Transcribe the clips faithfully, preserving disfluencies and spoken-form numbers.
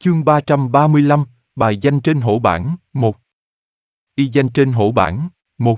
Chương ba trăm ba mươi lăm, bài danh trên hổ bảng, một. Y danh trên hổ bảng, một.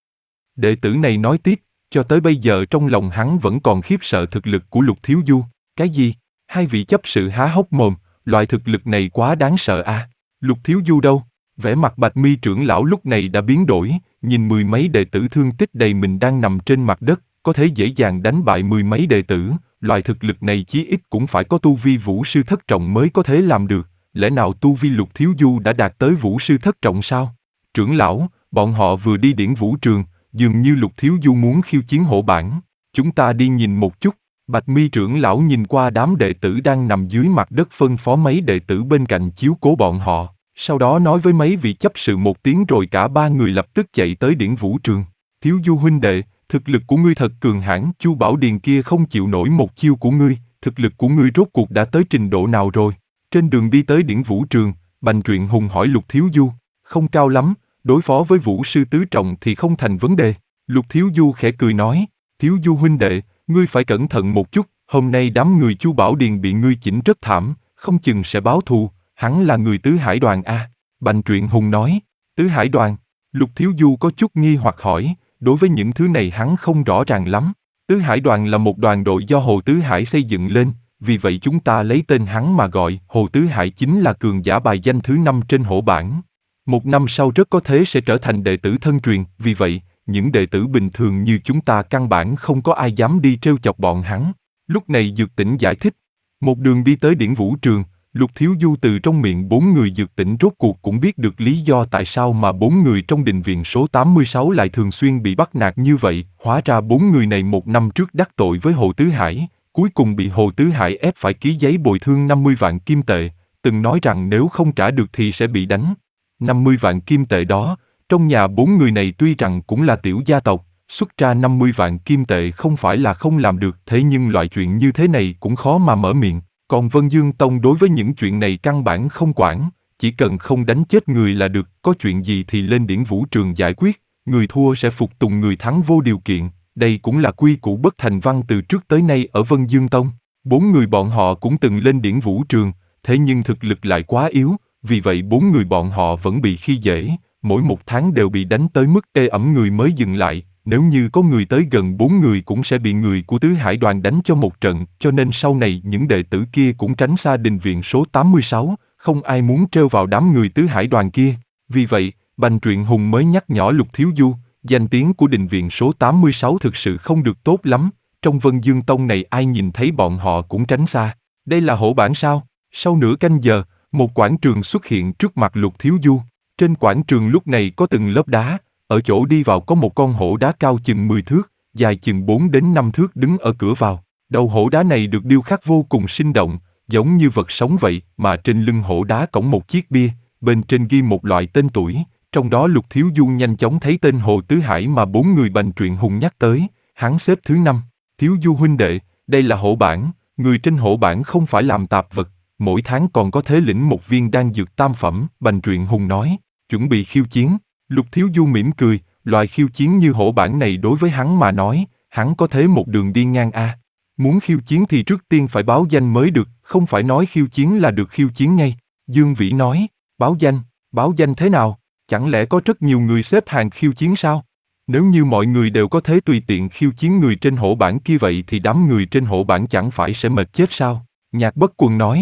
Đệ tử này nói tiếp, cho tới bây giờ trong lòng hắn vẫn còn khiếp sợ thực lực của Lục Thiếu Du. Cái gì? Hai vị chấp sự há hốc mồm, loại thực lực này quá đáng sợ à. Lục Thiếu Du đâu? Vẻ mặt Bạch Mi trưởng lão lúc này đã biến đổi, nhìn mười mấy đệ tử thương tích đầy mình đang nằm trên mặt đất, có thể dễ dàng đánh bại mười mấy đệ tử, loại thực lực này chí ít cũng phải có tu vi vũ sư thất trọng mới có thể làm được, lẽ nào tu vi Lục Thiếu Du đã đạt tới vũ sư thất trọng sao? Trưởng lão, bọn họ vừa đi điển vũ trường, dường như Lục Thiếu Du muốn khiêu chiến hổ bảng, chúng ta đi nhìn một chút. Bạch Mi trưởng lão nhìn qua đám đệ tử đang nằm dưới mặt đất phân phó mấy đệ tử bên cạnh chiếu cố bọn họ, sau đó nói với mấy vị chấp sự một tiếng rồi cả ba người lập tức chạy tới điển vũ trường. Thiếu Du huynh đệ, thực lực của ngươi thật cường hãn, Chu Bảo Điền kia không chịu nổi một chiêu của ngươi, thực lực của ngươi rốt cuộc đã tới trình độ nào rồi? Trên đường đi tới điển vũ trường, Bành Truyện Hùng hỏi Lục Thiếu Du, không cao lắm, đối phó với vũ sư tứ trọng thì không thành vấn đề. Lục Thiếu Du khẽ cười nói, Thiếu Du huynh đệ, ngươi phải cẩn thận một chút, hôm nay đám người Chu Bảo Điền bị ngươi chỉnh rất thảm, không chừng sẽ báo thù, hắn là người tứ hải đoàn a. Bành Truyện Hùng nói, tứ hải đoàn? Lục Thiếu Du có chút nghi hoặc hỏi, đối với những thứ này hắn không rõ ràng lắm. Tứ hải đoàn là một đoàn đội do Hồ Tứ Hải xây dựng lên, vì vậy chúng ta lấy tên hắn mà gọi. Hồ Tứ Hải chính là cường giả bài danh thứ năm trên hổ bảng. Một năm sau rất có thể sẽ trở thành đệ tử thân truyền, vì vậy, những đệ tử bình thường như chúng ta căn bản không có ai dám đi trêu chọc bọn hắn. Lúc này Dược Tĩnh giải thích. Một đường đi tới điển vũ trường, Lục Thiếu Du từ trong miệng bốn người Dược Tĩnh rốt cuộc cũng biết được lý do tại sao mà bốn người trong đình viện số tám mươi sáu lại thường xuyên bị bắt nạt như vậy. Hóa ra bốn người này một năm trước đắc tội với Hồ Tứ Hải, cuối cùng bị Hồ Tứ Hải ép phải ký giấy bồi thương năm mươi vạn kim tệ, từng nói rằng nếu không trả được thì sẽ bị đánh. năm mươi vạn kim tệ đó, trong nhà bốn người này tuy rằng cũng là tiểu gia tộc, xuất ra năm mươi vạn kim tệ không phải là không làm được, thế nhưng loại chuyện như thế này cũng khó mà mở miệng. Còn Vân Dương Tông đối với những chuyện này căn bản không quản, chỉ cần không đánh chết người là được, có chuyện gì thì lên điển vũ trường giải quyết, người thua sẽ phục tùng người thắng vô điều kiện, đây cũng là quy củ bất thành văn từ trước tới nay ở Vân Dương Tông. Bốn người bọn họ cũng từng lên điển vũ trường, thế nhưng thực lực lại quá yếu, vì vậy bốn người bọn họ vẫn bị khi dễ, mỗi một tháng đều bị đánh tới mức ê ẩm người mới dừng lại. Nếu như có người tới gần bốn người cũng sẽ bị người của tứ hải đoàn đánh cho một trận, cho nên sau này những đệ tử kia cũng tránh xa đình viện số tám mươi sáu, không ai muốn trêu vào đám người tứ hải đoàn kia. Vì vậy, Bành Truyện Hùng mới nhắc nhỏ Lục Thiếu Du, danh tiếng của đình viện số tám mươi sáu thực sự không được tốt lắm, trong Vân Dương Tông này ai nhìn thấy bọn họ cũng tránh xa. Đây là hổ bảng sao? Sau nửa canh giờ, một quảng trường xuất hiện trước mặt Lục Thiếu Du. Trên quảng trường lúc này có từng lớp đá. Ở chỗ đi vào có một con hổ đá cao chừng mười thước, dài chừng bốn đến năm thước đứng ở cửa vào. Đầu hổ đá này được điêu khắc vô cùng sinh động, giống như vật sống vậy, mà trên lưng hổ đá cõng một chiếc bia, bên trên ghi một loại tên tuổi, trong đó Lục Thiếu Du nhanh chóng thấy tên Hồ Tứ Hải mà bốn người Bành Truyện Hùng nhắc tới, hắn xếp thứ năm. Thiếu Du huynh đệ, đây là hổ bảng, người trên hổ bảng không phải làm tạp vật, mỗi tháng còn có thể lĩnh một viên đan dược tam phẩm, Bành Truyện Hùng nói, chuẩn bị khiêu chiến. Lục Thiếu Du mỉm cười, loại khiêu chiến như hổ bảng này đối với hắn mà nói, hắn có thế một đường đi ngang a. Muốn khiêu chiến thì trước tiên phải báo danh mới được, không phải nói khiêu chiến là được khiêu chiến ngay. Dương Vĩ nói, báo danh, báo danh thế nào? Chẳng lẽ có rất nhiều người xếp hàng khiêu chiến sao? Nếu như mọi người đều có thể tùy tiện khiêu chiến người trên hổ bảng kia vậy thì đám người trên hổ bảng chẳng phải sẽ mệt chết sao? Nhạc Bất Quần nói.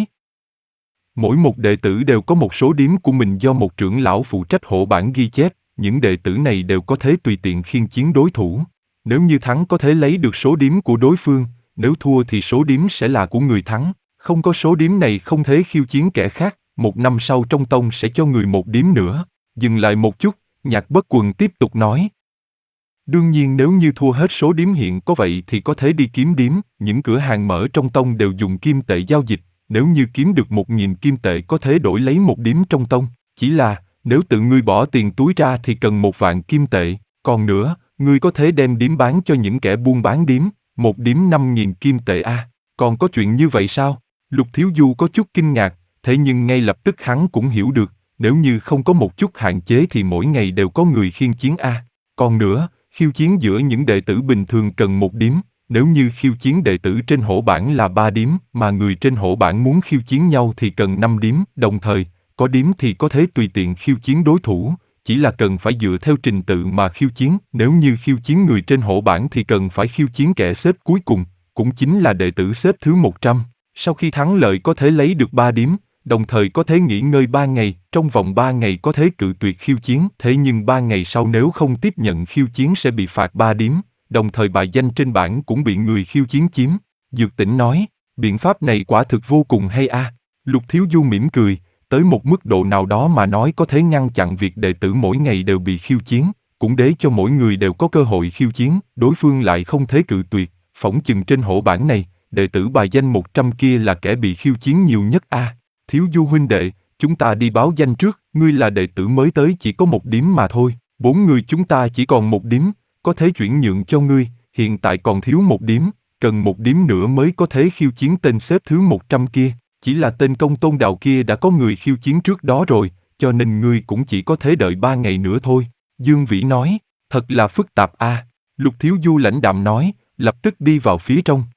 Mỗi một đệ tử đều có một số điểm của mình do một trưởng lão phụ trách hổ bảng ghi chép, những đệ tử này đều có thể tùy tiện khiêu chiến đối thủ. Nếu như thắng có thể lấy được số điểm của đối phương, nếu thua thì số điểm sẽ là của người thắng, không có số điểm này không thể khiêu chiến kẻ khác, một năm sau trong tông sẽ cho người một điểm nữa. Dừng lại một chút, Nhạc Bất Quần tiếp tục nói. Đương nhiên nếu như thua hết số điểm hiện có vậy thì có thể đi kiếm điểm, những cửa hàng mở trong tông đều dùng kim tệ giao dịch. Nếu như kiếm được một nghìn kim tệ có thể đổi lấy một điểm trong tông, chỉ là, nếu tự ngươi bỏ tiền túi ra thì cần một vạn kim tệ, còn nữa, ngươi có thể đem điểm bán cho những kẻ buôn bán điểm, một điểm năm nghìn kim tệ a. À, còn có chuyện như vậy sao? Lục Thiếu Du có chút kinh ngạc, thế nhưng ngay lập tức hắn cũng hiểu được, nếu như không có một chút hạn chế thì mỗi ngày đều có người khiêu chiến a. À, còn nữa, khiêu chiến giữa những đệ tử bình thường cần một điểm, Nếu như khiêu chiến đệ tử trên hổ bảng là ba điếm, mà người trên hổ bảng muốn khiêu chiến nhau thì cần năm điếm, đồng thời, có điếm thì có thể tùy tiện khiêu chiến đối thủ, chỉ là cần phải dựa theo trình tự mà khiêu chiến. Nếu như khiêu chiến người trên hổ bảng thì cần phải khiêu chiến kẻ xếp cuối cùng, cũng chính là đệ tử xếp thứ một trăm. Sau khi thắng lợi có thể lấy được ba điếm, đồng thời có thể nghỉ ngơi ba ngày, trong vòng ba ngày có thể cự tuyệt khiêu chiến, thế nhưng ba ngày sau nếu không tiếp nhận khiêu chiến sẽ bị phạt ba điếm, đồng thời bài danh trên bảng cũng bị người khiêu chiến chiếm. Dược Tĩnh nói, biện pháp này quả thực vô cùng hay a. À. Lục Thiếu Du mỉm cười, tới một mức độ nào đó mà nói có thể ngăn chặn việc đệ tử mỗi ngày đều bị khiêu chiến, cũng để cho mỗi người đều có cơ hội khiêu chiến, đối phương lại không thể cự tuyệt, phỏng chừng trên hổ bảng này, đệ tử bài danh một trăm kia là kẻ bị khiêu chiến nhiều nhất a. À. Thiếu Du huynh đệ, chúng ta đi báo danh trước, ngươi là đệ tử mới tới chỉ có một điếm mà thôi, bốn người chúng ta chỉ còn một điếm, có thể chuyển nhượng cho ngươi, hiện tại còn thiếu một điếm, cần một điếm nữa mới có thể khiêu chiến tên xếp thứ một trăm kia, chỉ là tên Công Tôn Đào kia đã có người khiêu chiến trước đó rồi, cho nên ngươi cũng chỉ có thể đợi ba ngày nữa thôi. Dương Vĩ nói, thật là phức tạp a. À. Lục Thiếu Du lãnh đạm nói, lập tức đi vào phía trong.